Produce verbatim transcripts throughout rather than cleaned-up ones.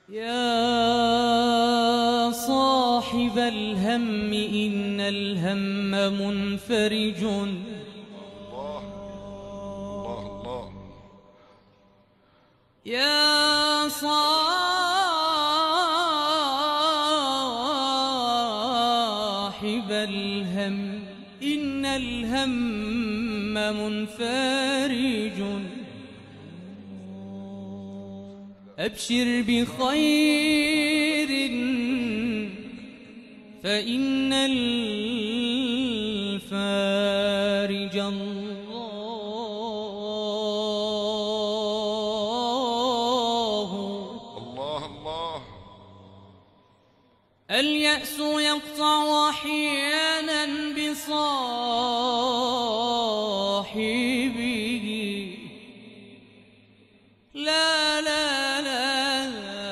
يا صاحب الهم إن الهم منفرج. الله الله الله. يا صاحب الهم إن الهم منفرج. أبشر بخير فإن الفارج الله. الله الله. اليأس يقطع أحيانا بصاحبه. لا لا لا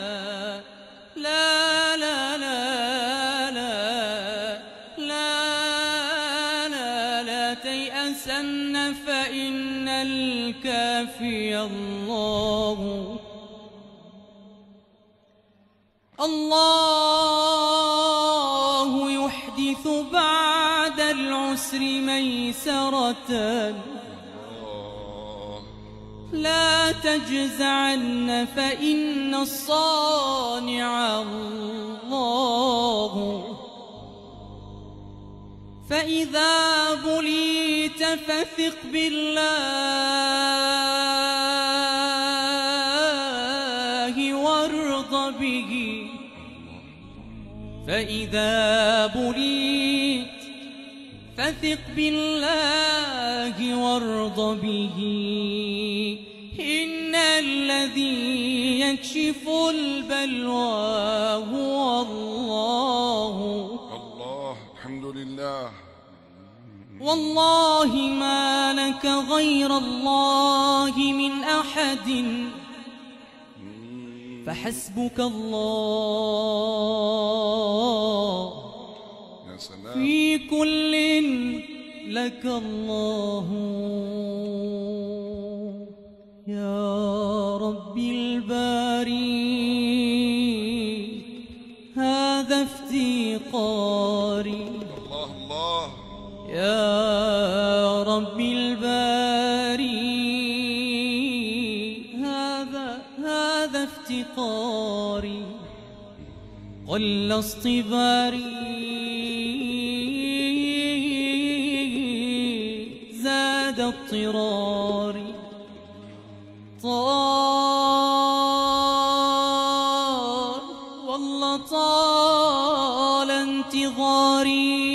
لا لا لا لا لا لا تيأسن فإن الكافي الله. الله يحدث بعد العسر ميسرة. لا تجزعن فإن الصانع الله. فإذا بليت فثق بالله وارض به. فإذا بليت فثق بالله وارض به. إن الذي يكشف البلوى هو الله. الله الحمد لله. والله ما لك غير الله من أحد فحسبك الله. يا سلام. في كل لك الله. يا رب الباري هذا افتقاري. الله الله. يا رب الباري هذا هذا افتقاري. قل اصطباري زاد اضطراري. طال والله طال انتظاري.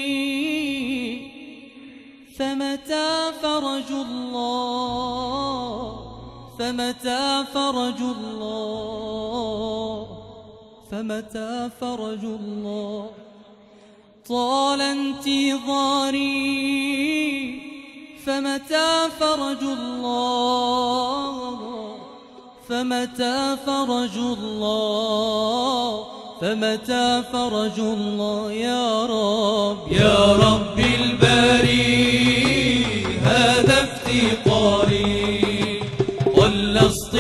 فمتى فرج الله فمتى فرج الله فمتى فرج الله. طال انتظاري فمتى فرج الله فمتى فرج الله فمتى فرج الله. يا رب يا رب الباري هذا افتقاري. قل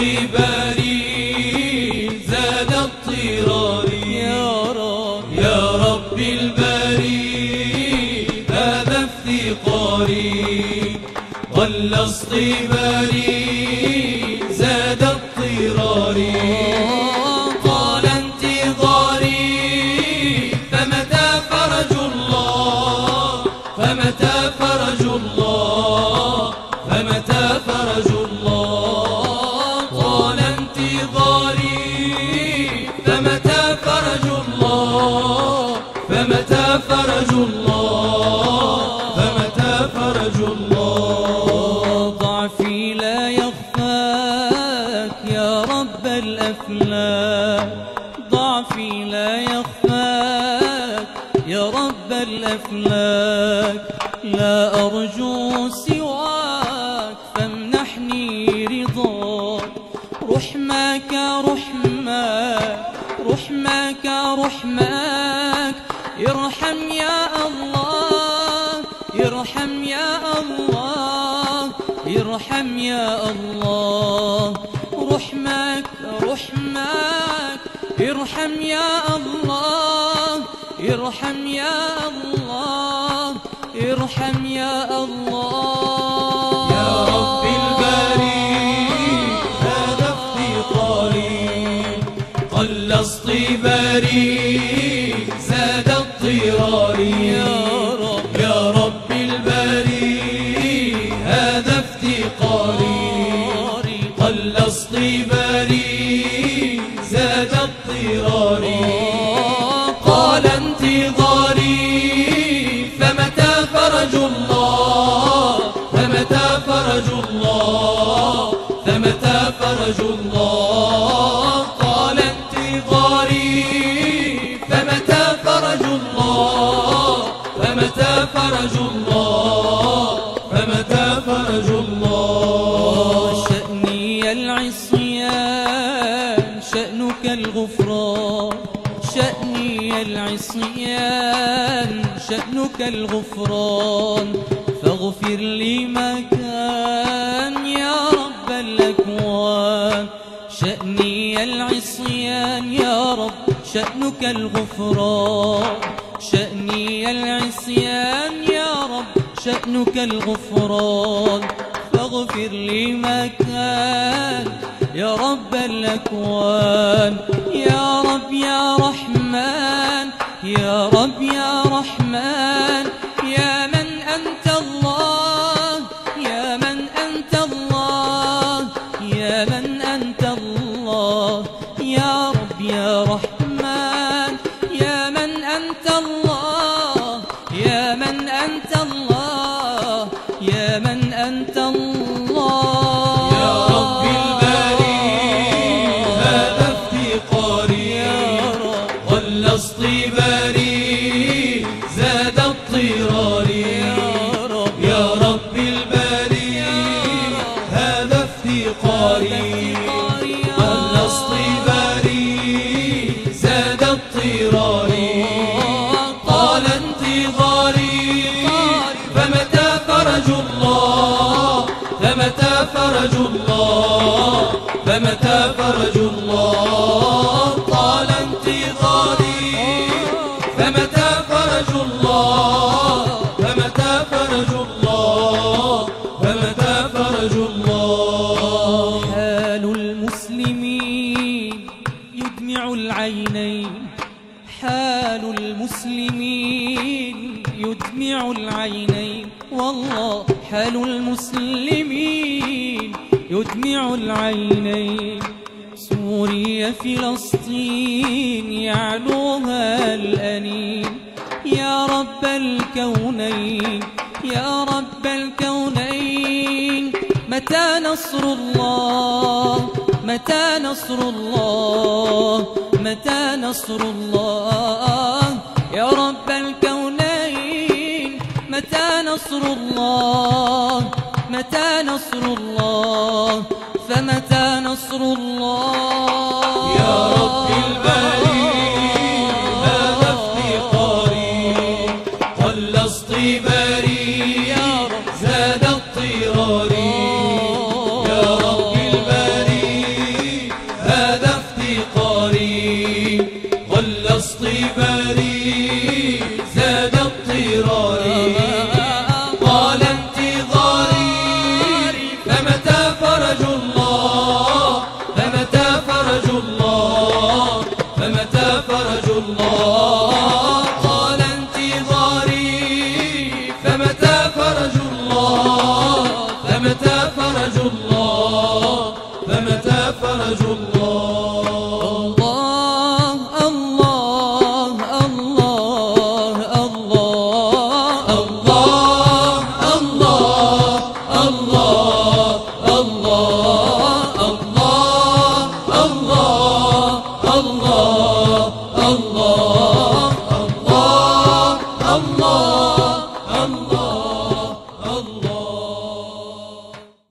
اصطباري زاد اضطراري. يا رب يا رب الباري هذا افتقاري. قل اصطباري زاد اضطراري. طال انتظاري فمتى فرج الله فمتى فرج الله فمتى فرج الله. طال انتظاري فمتى فرج الله فمتى فرج الله فمتى فرج الله. ضعفي لا يخفاك يا رب الأفلاك. ضعفي لا يخفاك يا رب الأفلاك. لا أرجو سواك فامنحني رضاك. رحمك رحمك رحمك رحمك. ارحم يا الله ارحم يا الله ارحم يا الله. رحمك رحمك ارحم يا الله ارحم يا الله ارحم يا الله يا رب الباري هذا افتقاري قل اصطباري زاد اضطراري يا رب يا رب الباري هذا افتقاري قل اصطباري زاد اضطراري قال انتظاري فمتى فرج الله فمتى فرج الله فمتى فرج الله قال انتظاري فمتى فرج الله فمتى فرج الله فمتى فرج الله شأني العصيان شأنك الغفران شأني العصيان شأنك الغفران فاغفر لي ما كان يا رب الأكوان شأني العصيان يا رب شأنك الغفران شأني العصيان يا رب شأنك الغفران فاغفر لي ما كان يا رب الأكوان يا رب يا رحمن يا رب يا رحمن يا من أنت الله يا من أنت الله يا من أنت الله يا رب يا رحمن يا من أنت الله يا من أنت الله يا من أنت الله يا رب الباري هذا افتقاري قل اصطباري زاد اضطراري يا رب الباري هذا افتقاري قل اصطباري زاد اضطراري طال انتظاري فمتى فرج الله فمتى فرج الله فمتى فرج الله طال انتظاري فمتى فرج الله فمتى فرج الله فمتى فرج الله حال المسلمين يدمع العينين حال المسلمين يدمع العينين والله حال المسلمين يدمع العينين سوريا فلسطين يعلوها الأنين يا رب الكونين يا رب الكونين متى نصر الله متى نصر الله متى نصر الله يا رب الكونين متى نصر الله متى نصر الله فمتى نصر الله يا رب الباري هذا افتقاري قل اصطباري زاد اضطراري يا رب الباري هذا افتقاري قل اصطباري زاد اضطراري قال انتظاري فمتى فرج الله فمتى فرج الله فمتى فرج الله قال انتظاري فمتى فرج الله فمتى فرج الله فمتى فرج الله